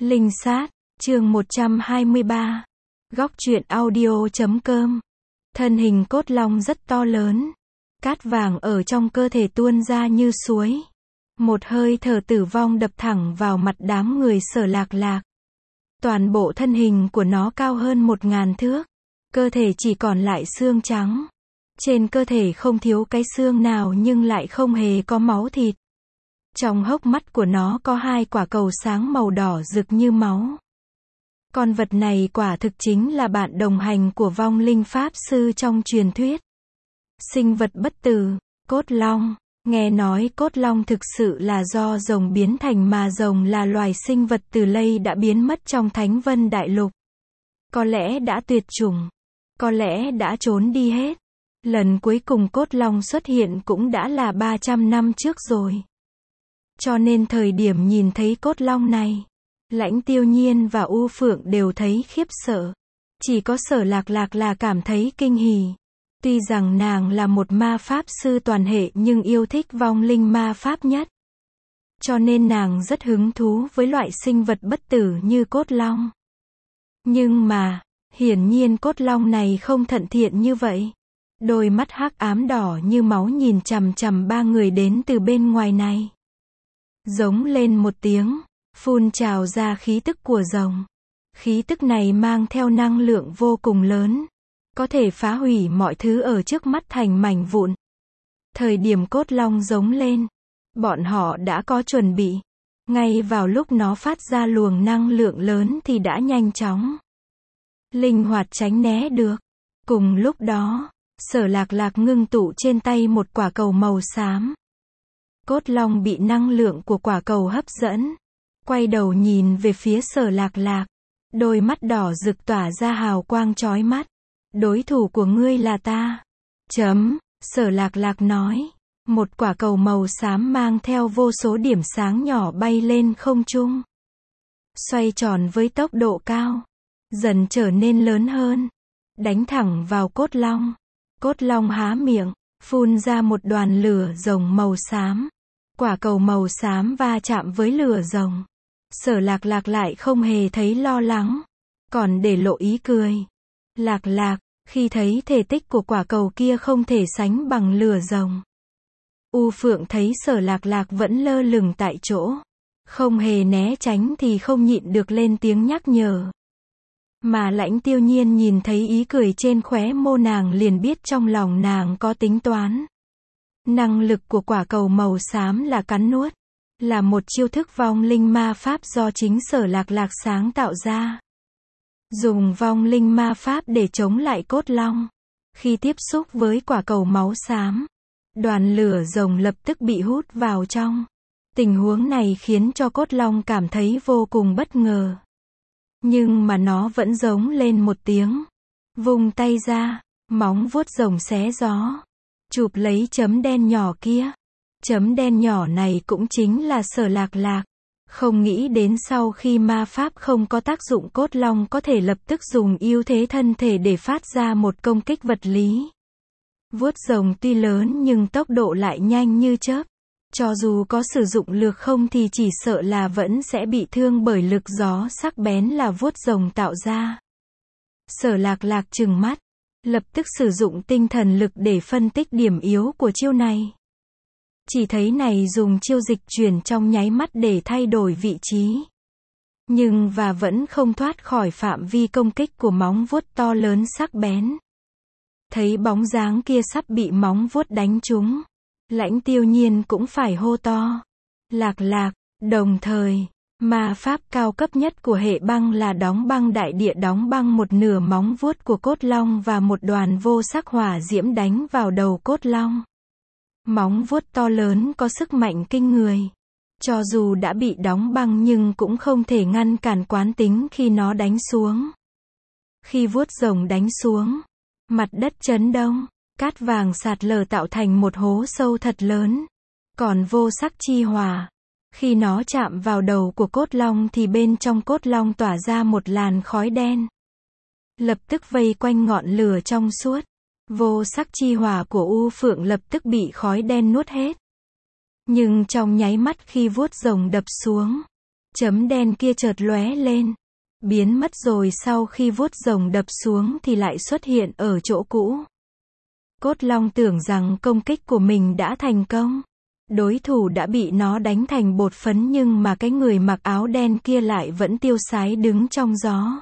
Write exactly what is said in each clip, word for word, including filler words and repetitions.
Linh sát, chương một trăm hai mươi ba. Góc truyện audio chấm com. Thân hình cốt long rất to lớn. Cát vàng ở trong cơ thể tuôn ra như suối. Một hơi thở tử vong đập thẳng vào mặt đám người Sở Lạc Lạc. Toàn bộ thân hình của nó cao hơn một ngàn thước. Cơ thể chỉ còn lại xương trắng. Trên cơ thể không thiếu cái xương nào nhưng lại không hề có máu thịt. Trong hốc mắt của nó có hai quả cầu sáng màu đỏ rực như máu. Con vật này quả thực chính là bạn đồng hành của vong linh pháp sư trong truyền thuyết. Sinh vật bất tử, cốt long. Nghe nói cốt long thực sự là do rồng biến thành, mà rồng là loài sinh vật từ lây đã biến mất trong Thánh Vân Đại Lục. Có lẽ đã tuyệt chủng. Có lẽ đã trốn đi hết. Lần cuối cùng cốt long xuất hiện cũng đã là ba trăm năm trước rồi. Cho nên thời điểm nhìn thấy cốt long này, Lãnh Tiêu Nhiên và U Phượng đều thấy khiếp sợ. Chỉ có Sở Lạc Lạc là cảm thấy kinh hỉ. Tuy rằng nàng là một ma pháp sư toàn hệ nhưng yêu thích vong linh ma pháp nhất. Cho nên nàng rất hứng thú với loại sinh vật bất tử như cốt long. Nhưng mà, hiển nhiên cốt long này không thận thiện như vậy. Đôi mắt hắc ám đỏ như máu nhìn chằm chằm ba người đến từ bên ngoài này. Giống lên một tiếng, phun trào ra khí tức của rồng. Khí tức này mang theo năng lượng vô cùng lớn, có thể phá hủy mọi thứ ở trước mắt thành mảnh vụn. Thời điểm cốt long giống lên, bọn họ đã có chuẩn bị. Ngay vào lúc nó phát ra luồng năng lượng lớn thì đã nhanh chóng, linh hoạt tránh né được. Cùng lúc đó, Sở Lạc Lạc ngưng tụ trên tay một quả cầu màu xám. Cốt long bị năng lượng của quả cầu hấp dẫn, quay đầu nhìn về phía Sở Lạc Lạc. Đôi mắt đỏ rực tỏa ra hào quang chói mắt. Đối thủ của ngươi là ta. Chấm, Sở Lạc Lạc nói. Một quả cầu màu xám mang theo vô số điểm sáng nhỏ bay lên không trung. Xoay tròn với tốc độ cao. Dần trở nên lớn hơn. Đánh thẳng vào cốt long. Cốt long há miệng, phun ra một đoàn lửa rồng màu xám. Quả cầu màu xám va chạm với lửa rồng. Sở Lạc Lạc lại không hề thấy lo lắng, còn để lộ ý cười. Lạc Lạc, khi thấy thể tích của quả cầu kia không thể sánh bằng lửa rồng. U Phượng thấy Sở Lạc Lạc vẫn lơ lửng tại chỗ, không hề né tránh thì không nhịn được lên tiếng nhắc nhở. Mà Lãnh Tiêu Nhiên nhìn thấy ý cười trên khóe môi nàng liền biết trong lòng nàng có tính toán. Năng lực của quả cầu màu xám là cắn nuốt, là một chiêu thức vong linh ma pháp do chính Sở Lạc Lạc sáng tạo ra. Dùng vong linh ma pháp để chống lại cốt long. Khi tiếp xúc với quả cầu máu xám, đoàn lửa rồng lập tức bị hút vào trong. Tình huống này khiến cho cốt long cảm thấy vô cùng bất ngờ. Nhưng mà nó vẫn giống lên một tiếng. Vung tay ra, móng vuốt rồng xé gió, chụp lấy chấm đen nhỏ kia. Chấm đen nhỏ này cũng chính là Sở Lạc Lạc. Không nghĩ đến sau khi ma pháp không có tác dụng, cốt long có thể lập tức dùng ưu thế thân thể để phát ra một công kích vật lý. Vuốt rồng tuy lớn nhưng tốc độ lại nhanh như chớp. Cho dù có sử dụng lược không thì chỉ sợ là vẫn sẽ bị thương bởi lực gió sắc bén là vuốt rồng tạo ra. Sở Lạc Lạc trừng mắt, lập tức sử dụng tinh thần lực để phân tích điểm yếu của chiêu này. Chỉ thấy này dùng chiêu dịch chuyển trong nháy mắt để thay đổi vị trí. Nhưng và vẫn không thoát khỏi phạm vi công kích của móng vuốt to lớn sắc bén. Thấy bóng dáng kia sắp bị móng vuốt đánh trúng, Lãnh Tiêu Nhiên cũng phải hô to. Lạc Lạc, đồng thời, ma pháp cao cấp nhất của hệ băng là đóng băng đại địa đóng băng một nửa móng vuốt của cốt long và một đoàn vô sắc hỏa diễm đánh vào đầu cốt long. Móng vuốt to lớn có sức mạnh kinh người. Cho dù đã bị đóng băng nhưng cũng không thể ngăn cản quán tính khi nó đánh xuống. Khi vuốt rồng đánh xuống, mặt đất chấn động, cát vàng sạt lở tạo thành một hố sâu thật lớn. Còn vô sắc chi hỏa, khi nó chạm vào đầu của cốt long thì bên trong cốt long tỏa ra một làn khói đen. Lập tức vây quanh ngọn lửa trong suốt. Vô sắc chi hỏa của U Phượng lập tức bị khói đen nuốt hết. Nhưng trong nháy mắt khi vuốt rồng đập xuống, Chấm đen kia chợt lóe lên, biến mất rồi sau khi vuốt rồng đập xuống thì lại xuất hiện ở chỗ cũ. Cốt long tưởng rằng công kích của mình đã thành công. Đối thủ đã bị nó đánh thành bột phấn nhưng mà cái người mặc áo đen kia lại vẫn tiêu sái đứng trong gió.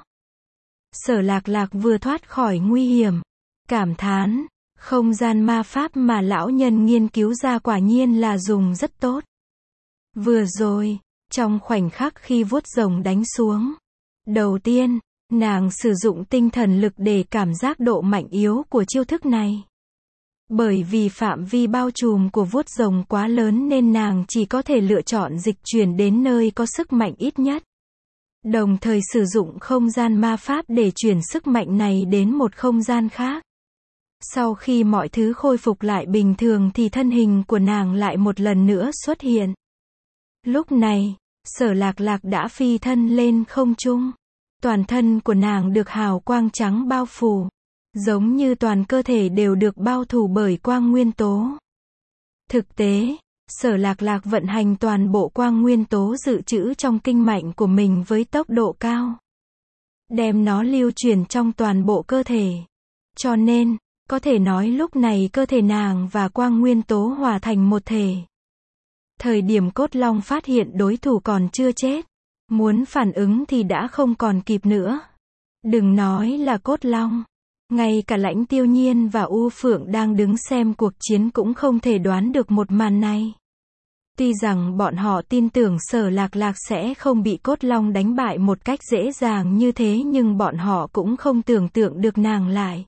Sở Lạc Lạc vừa thoát khỏi nguy hiểm, cảm thán, không gian ma pháp mà lão nhân nghiên cứu ra quả nhiên là dùng rất tốt. Vừa rồi, trong khoảnh khắc khi vuốt rồng đánh xuống, đầu tiên, nàng sử dụng tinh thần lực để cảm giác độ mạnh yếu của chiêu thức này. Bởi vì phạm vi bao trùm của vuốt rồng quá lớn nên nàng chỉ có thể lựa chọn dịch chuyển đến nơi có sức mạnh ít nhất. Đồng thời sử dụng không gian ma pháp để chuyển sức mạnh này đến một không gian khác. Sau khi mọi thứ khôi phục lại bình thường thì thân hình của nàng lại một lần nữa xuất hiện. Lúc này, Sở Lạc Lạc đã phi thân lên không trung. Toàn thân của nàng được hào quang trắng bao phủ. Giống như toàn cơ thể đều được bao phủ bởi quang nguyên tố. Thực tế, Sở Lạc Lạc vận hành toàn bộ quang nguyên tố dự trữ trong kinh mạch của mình với tốc độ cao. Đem nó lưu truyền trong toàn bộ cơ thể. Cho nên, có thể nói lúc này cơ thể nàng và quang nguyên tố hòa thành một thể. Thời điểm Cốt Long phát hiện đối thủ còn chưa chết, muốn phản ứng thì đã không còn kịp nữa. Đừng nói là Cốt Long, ngay cả Lãnh Tiêu Nhiên và U Phượng đang đứng xem cuộc chiến cũng không thể đoán được một màn này. Tuy rằng bọn họ tin tưởng Sở Lạc Lạc sẽ không bị Cốt Long đánh bại một cách dễ dàng như thế nhưng bọn họ cũng không tưởng tượng được nàng lại.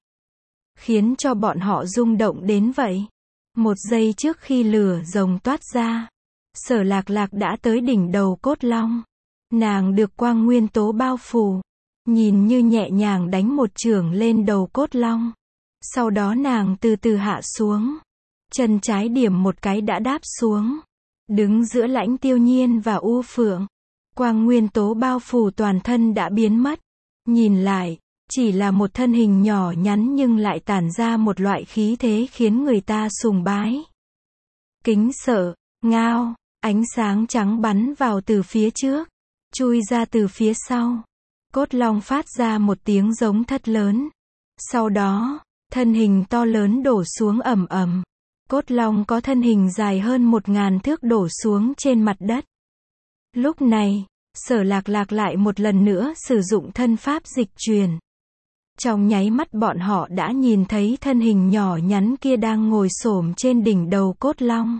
Khiến cho bọn họ rung động đến vậy. Một giây trước khi lửa rồng toát ra, Sở Lạc Lạc đã tới đỉnh đầu Cốt Long. Nàng được quang nguyên tố bao phủ, nhìn như nhẹ nhàng đánh một chưởng lên đầu Cốt Long. Sau đó nàng từ từ hạ xuống. Chân trái điểm một cái đã đáp xuống. Đứng giữa Lãnh Tiêu Nhiên và U Phượng. Quang nguyên tố bao phủ toàn thân đã biến mất. Nhìn lại, chỉ là một thân hình nhỏ nhắn nhưng lại tản ra một loại khí thế khiến người ta sùng bái. Kính sợ, ngao, ánh sáng trắng bắn vào từ phía trước, chui ra từ phía sau. Cốt Long phát ra một tiếng giống thét lớn. Sau đó, thân hình to lớn đổ xuống ầm ầm. Cốt Long có thân hình dài hơn một ngàn thước đổ xuống trên mặt đất. Lúc này, Sở Lạc Lạc lại một lần nữa sử dụng thân pháp dịch truyền. Trong nháy mắt bọn họ đã nhìn thấy thân hình nhỏ nhắn kia đang ngồi xổm trên đỉnh đầu Cốt Long.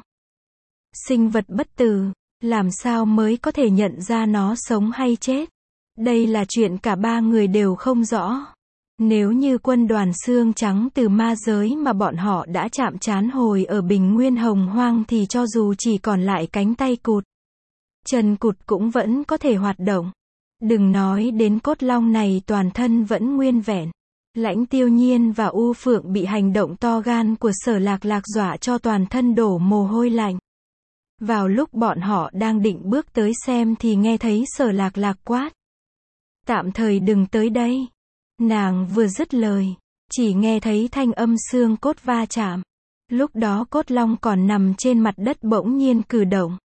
Sinh vật bất tử, làm sao mới có thể nhận ra nó sống hay chết? Đây là chuyện cả ba người đều không rõ. Nếu như quân đoàn xương trắng từ ma giới mà bọn họ đã chạm trán hồi ở Bình Nguyên Hồng Hoang thì cho dù chỉ còn lại cánh tay cụt, chân cụt cũng vẫn có thể hoạt động. Đừng nói đến Cốt Long này toàn thân vẫn nguyên vẹn. Lãnh Tiêu Nhiên và U Phượng bị hành động to gan của Sở Lạc Lạc dọa cho toàn thân đổ mồ hôi lạnh. Vào lúc bọn họ đang định bước tới xem thì nghe thấy Sở Lạc Lạc quát. Tạm thời đừng tới đây. Nàng vừa dứt lời, chỉ nghe thấy thanh âm xương cốt va chạm. Lúc đó Cốt Long còn nằm trên mặt đất bỗng nhiên cử động.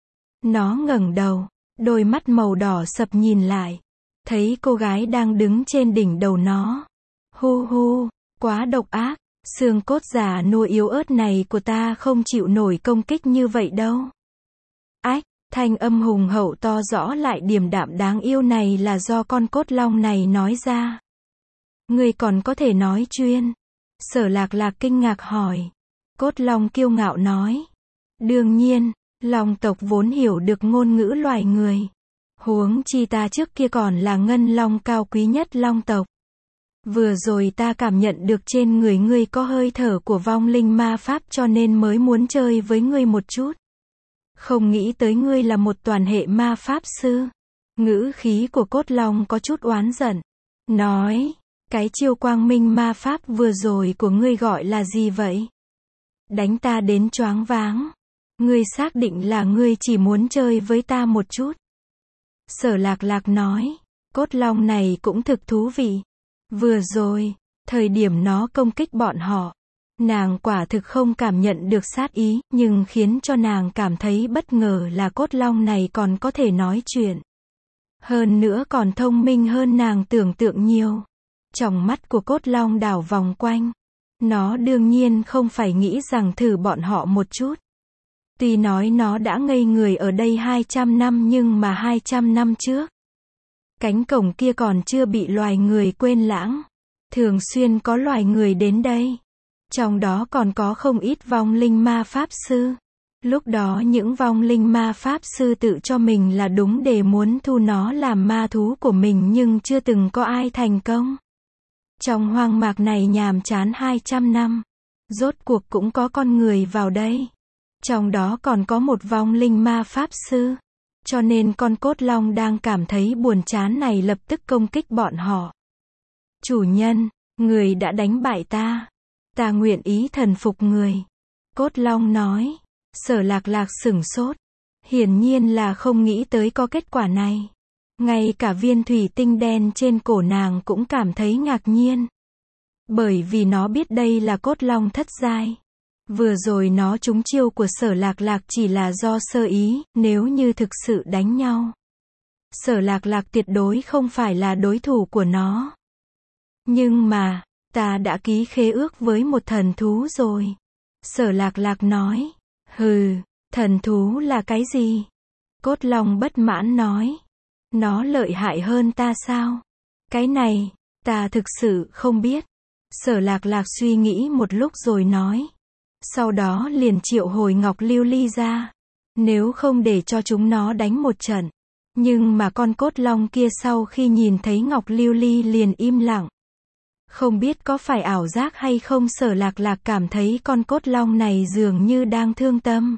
Nó ngẩng đầu, đôi mắt màu đỏ sậm nhìn lại. Thấy cô gái đang đứng trên đỉnh đầu nó. Hu hu, quá độc ác, xương cốt già nua yếu ớt này của ta không chịu nổi công kích như vậy đâu. Ách, thanh âm hùng hậu to rõ lại điềm đạm đáng yêu này là do con Cốt Long này nói ra. Ngươi còn có thể nói chuyên? Sở Lạc Lạc kinh ngạc hỏi. Cốt Long kiêu ngạo nói. Đương nhiên, Long tộc vốn hiểu được ngôn ngữ loài người. Huống chi ta trước kia còn là ngân long cao quý nhất Long tộc. Vừa rồi ta cảm nhận được trên người ngươi có hơi thở của vong linh ma pháp cho nên mới muốn chơi với ngươi một chút. Không nghĩ tới ngươi là một toàn hệ ma pháp sư. Ngữ khí của Cốt Long có chút oán giận. Nói, cái chiêu quang minh ma pháp vừa rồi của ngươi gọi là gì vậy? Đánh ta đến choáng váng. Ngươi xác định là ngươi chỉ muốn chơi với ta một chút. Sở Lạc Lạc nói, Cốt Long này cũng thực thú vị. Vừa rồi, thời điểm nó công kích bọn họ, nàng quả thực không cảm nhận được sát ý, nhưng khiến cho nàng cảm thấy bất ngờ là Cốt Long này còn có thể nói chuyện. Hơn nữa còn thông minh hơn nàng tưởng tượng nhiều. Tròng mắt của cốt long đảo vòng quanh. Nó đương nhiên không phải nghĩ rằng thử bọn họ một chút. Tuy nói nó đã ngây người ở đây hai trăm năm nhưng mà hai trăm năm trước. Cánh cổng kia còn chưa bị loài người quên lãng. Thường xuyên có loài người đến đây. Trong đó còn có không ít vong linh ma pháp sư. Lúc đó những vong linh ma pháp sư tự cho mình là đúng để muốn thu nó làm ma thú của mình nhưng chưa từng có ai thành công. Trong hoang mạc này nhàm chán hai trăm năm. Rốt cuộc cũng có con người vào đây. Trong đó còn có một vong linh ma pháp sư. Cho nên con cốt long đang cảm thấy buồn chán này lập tức công kích bọn họ. Chủ nhân, người đã đánh bại ta. Ta nguyện ý thần phục người. Cốt long nói. Sở Lạc Lạc sửng sốt. Hiển nhiên là không nghĩ tới có kết quả này. Ngay cả viên thủy tinh đen trên cổ nàng cũng cảm thấy ngạc nhiên. Bởi vì nó biết đây là cốt long thất giai. Vừa rồi nó trúng chiêu của Sở Lạc Lạc chỉ là do sơ ý, nếu như thực sự đánh nhau. Sở Lạc Lạc tuyệt đối không phải là đối thủ của nó. Nhưng mà, ta đã ký khế ước với một thần thú rồi. Sở Lạc Lạc nói. Hừ, thần thú là cái gì? Cốt long bất mãn nói. Nó lợi hại hơn ta sao? Cái này, ta thực sự không biết. Sở Lạc Lạc suy nghĩ một lúc rồi nói. Sau đó liền triệu hồi Ngọc Lưu Ly ra. Nếu không để cho chúng nó đánh một trận. Nhưng mà con cốt long kia sau khi nhìn thấy Ngọc Lưu Ly liền im lặng. Không biết có phải ảo giác hay không Sở Lạc Lạc cảm thấy con cốt long này dường như đang thương tâm.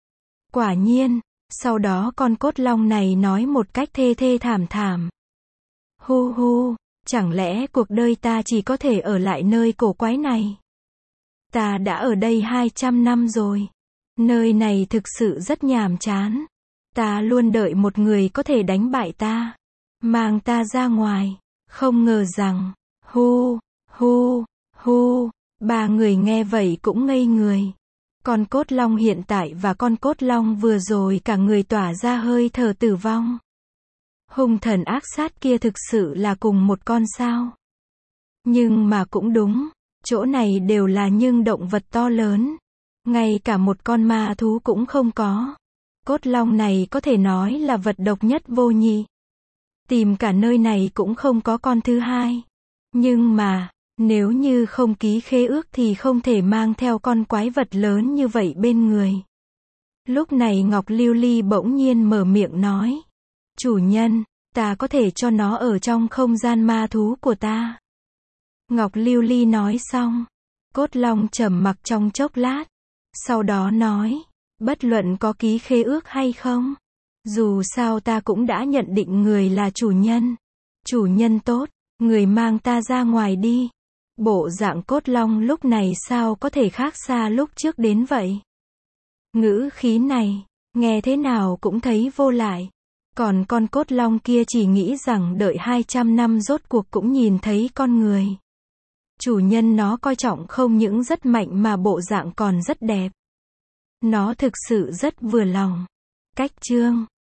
Quả nhiên, sau đó con cốt long này nói một cách thê thê thảm thảm. Hu hu, chẳng lẽ cuộc đời ta chỉ có thể ở lại nơi cổ quái này? Ta đã ở đây hai trăm năm rồi. Nơi này thực sự rất nhàm chán. Ta luôn đợi một người có thể đánh bại ta. Mang ta ra ngoài. Không ngờ rằng, hu, hu, hu, ba người nghe vậy cũng ngây người. Con cốt long hiện tại và con cốt long vừa rồi cả người tỏa ra hơi thở tử vong. Hung thần ác sát kia thực sự là cùng một con sao? Nhưng mà cũng đúng, chỗ này đều là những động vật to lớn. Ngay cả một con ma thú cũng không có. Cốt long này có thể nói là vật độc nhất vô nhị. Tìm cả nơi này cũng không có con thứ hai. Nhưng mà, nếu như không ký khế ước thì không thể mang theo con quái vật lớn như vậy bên người. Lúc này Ngọc Lưu Ly bỗng nhiên mở miệng nói. Chủ nhân, ta có thể cho nó ở trong không gian ma thú của ta. Ngọc Lưu Ly nói xong. Cốt long trầm mặc trong chốc lát. Sau đó nói. Bất luận có ký khế ước hay không. Dù sao ta cũng đã nhận định người là chủ nhân. Chủ nhân tốt, người mang ta ra ngoài đi. Bộ dạng cốt long lúc này sao có thể khác xa lúc trước đến vậy? Ngữ khí này, nghe thế nào cũng thấy vô lại. Còn con cốt long kia chỉ nghĩ rằng đợi hai trăm năm rốt cuộc cũng nhìn thấy con người. Chủ nhân nó coi trọng không những rất mạnh mà bộ dạng còn rất đẹp. Nó thực sự rất vừa lòng. Cách chương